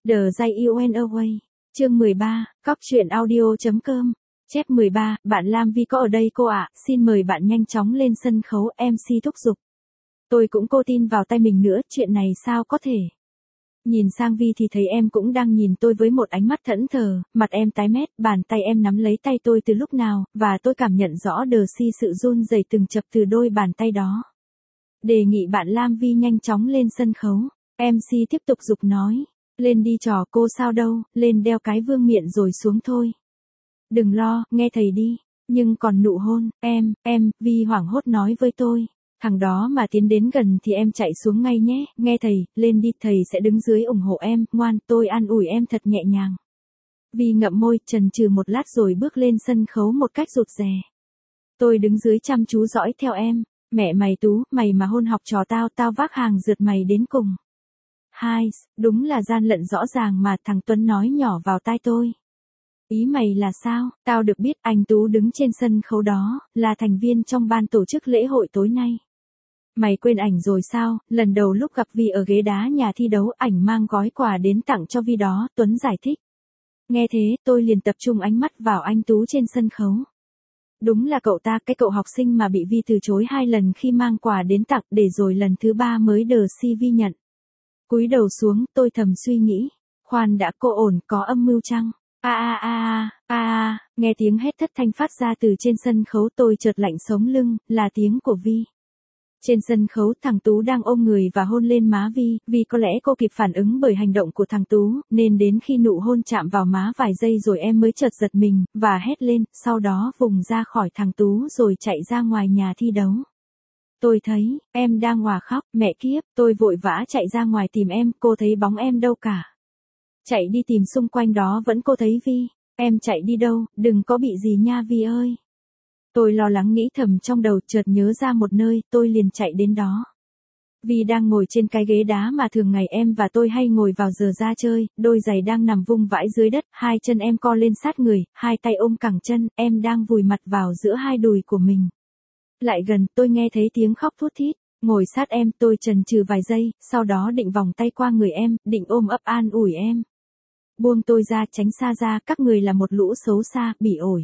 The Jay You Went Away. Chương 13, Cóc truyện audio.com. Chép 13, bạn Lam Vi có ở đây cô ạ, xin mời bạn nhanh chóng lên sân khấu, MC thúc giục. Tôi cũng cô tin vào tay mình nữa, chuyện này sao có thể. Nhìn sang Vi thì thấy em cũng đang nhìn tôi với một ánh mắt thẫn thờ, mặt em tái mét, bàn tay em nắm lấy tay tôi từ lúc nào, và tôi cảm nhận rõ sự run rẩy từng chập từ đôi bàn tay đó. Đề nghị bạn Lam Vi nhanh chóng lên sân khấu, MC tiếp tục giục nói. Lên đi trò cô sao đâu, lên đeo cái vương miện rồi xuống thôi. Đừng lo, nghe thầy đi. Nhưng còn nụ hôn, em, Vi hoảng hốt nói với tôi. Thằng đó mà tiến đến gần thì em chạy xuống ngay nhé, nghe thầy, lên đi, thầy sẽ đứng dưới ủng hộ em, ngoan, tôi an ủi em thật nhẹ nhàng. Vi ngậm môi, chần chừ một lát rồi bước lên sân khấu một cách rụt rè. Tôi đứng dưới chăm chú dõi theo em, mẹ mày Tú, mày mà hôn học trò tao vác hàng rượt mày đến cùng. Hai, đúng là gian lận rõ ràng mà, thằng Tuấn nói nhỏ vào tai tôi. Ý mày là sao? Tao được biết anh Tú đứng trên sân khấu đó, là thành viên trong ban tổ chức lễ hội tối nay. Mày quên ảnh rồi sao? Lần đầu lúc gặp Vi ở ghế đá nhà thi đấu, ảnh mang gói quà đến tặng cho Vi đó, Tuấn giải thích. Nghe thế, tôi liền tập trung ánh mắt vào anh Tú trên sân khấu. Đúng là cậu ta, cái cậu học sinh mà bị Vi từ chối 2 lần khi mang quà đến tặng, để rồi lần thứ 3 mới đờ si Vi nhận. Cúi đầu xuống, tôi thầm suy nghĩ. Khoan đã, cô ổn, có âm mưu chăng? Nghe tiếng hét thất thanh phát ra từ trên sân khấu, tôi chợt lạnh sống lưng, là tiếng của Vi. Trên sân khấu, thằng Tú đang ôm người và hôn lên má Vi, vì có lẽ cô kịp phản ứng bởi hành động của thằng Tú, nên đến khi nụ hôn chạm vào má vài giây rồi em mới chợt giật mình, và hét lên, sau đó vùng ra khỏi thằng Tú rồi chạy ra ngoài nhà thi đấu. Tôi thấy, em đang òa khóc, mẹ kiếp, tôi vội vã chạy ra ngoài tìm em, cô thấy bóng em đâu cả. Chạy đi tìm xung quanh đó vẫn cô thấy Vi, em chạy đi đâu, đừng có bị gì nha Vi ơi. Tôi lo lắng nghĩ thầm trong đầu, chợt nhớ ra một nơi, tôi liền chạy đến đó. Vi đang ngồi trên cái ghế đá mà thường ngày em và tôi hay ngồi vào giờ ra chơi, đôi giày đang nằm vung vãi dưới đất, hai chân em co lên sát người, hai tay ôm cẳng chân, em đang vùi mặt vào giữa hai đùi của mình. Lại gần, tôi nghe thấy tiếng khóc thút thít, ngồi sát em, tôi chần chừ vài giây, sau đó định vòng tay qua người em, định ôm ấp an ủi em. Buông tôi ra, tránh xa ra, các người là một lũ xấu xa, bỉ ổi.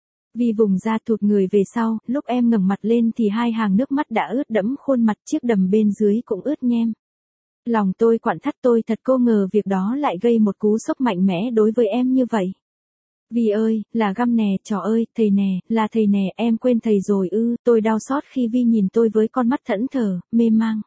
Vi vùng ra thụt người về sau, lúc em ngẩng mặt lên thì 2 hàng nước mắt đã ướt đẫm khuôn mặt, chiếc đầm bên dưới cũng ướt nhem. Lòng tôi quặn thắt, tôi thật cô ngờ việc đó lại gây một cú sốc mạnh mẽ đối với em như vậy. Vi ơi, là găm nè, trò ơi, thầy nè, là thầy nè, em quên thầy rồi ư, tôi đau xót khi Vi nhìn tôi với con mắt thẫn thờ, mê mang.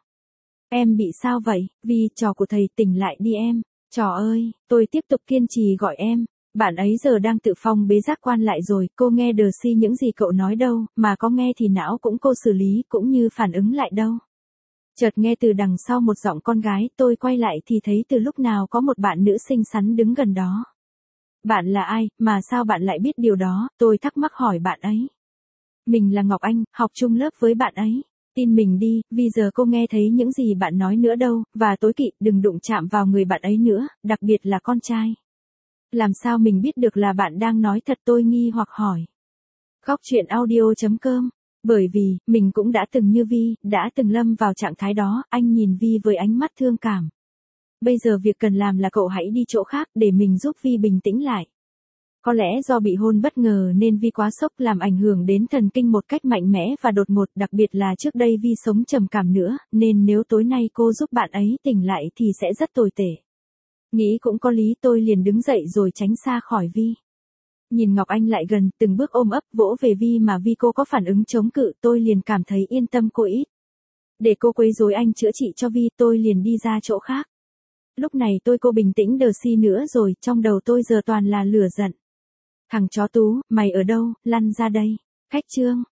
Em bị sao vậy, Vi, trò của thầy, tỉnh lại đi em, trò ơi, tôi tiếp tục kiên trì gọi em. Bạn ấy giờ đang tự phong bế giác quan lại rồi, cô nghe đờ si những gì cậu nói đâu, mà có nghe thì não cũng cô xử lý cũng như phản ứng lại đâu. Chợt nghe từ đằng sau một giọng con gái, tôi quay lại thì thấy từ lúc nào có một bạn nữ xinh xắn đứng gần đó. Bạn là ai, mà sao bạn lại biết điều đó, tôi thắc mắc hỏi bạn ấy. Mình là Ngọc Anh, học chung lớp với bạn ấy. Tin mình đi, vì giờ cô nghe thấy những gì bạn nói nữa đâu, và tối kỵ, đừng đụng chạm vào người bạn ấy nữa, đặc biệt là con trai. Làm sao mình biết được là bạn đang nói thật, tôi nghi hoặc hỏi. Cóc truyện audio.com. Bởi vì, mình cũng đã từng như Vi, đã từng lâm vào trạng thái đó, anh nhìn Vi với ánh mắt thương cảm. Bây giờ việc cần làm là cậu hãy đi chỗ khác để mình giúp Vi bình tĩnh lại. Có lẽ do bị hôn bất ngờ nên Vi quá sốc làm ảnh hưởng đến thần kinh một cách mạnh mẽ và đột ngột, đặc biệt là trước đây Vi sống trầm cảm nữa, nên nếu tối nay cô giúp bạn ấy tỉnh lại thì sẽ rất tồi tệ. Nghĩ cũng có lý, tôi liền đứng dậy rồi tránh xa khỏi Vi. Nhìn Ngọc Anh lại gần, từng bước ôm ấp vỗ về Vi mà Vi cô có phản ứng chống cự, tôi liền cảm thấy yên tâm cô ít. Để cô quấy rối anh chữa trị cho Vi, tôi liền đi ra chỗ khác. Lúc này cô bình tĩnh đờ si nữa rồi, trong đầu tôi giờ toàn là lửa giận. Thằng chó Tú, mày ở đâu, lăn ra đây. Khách chương.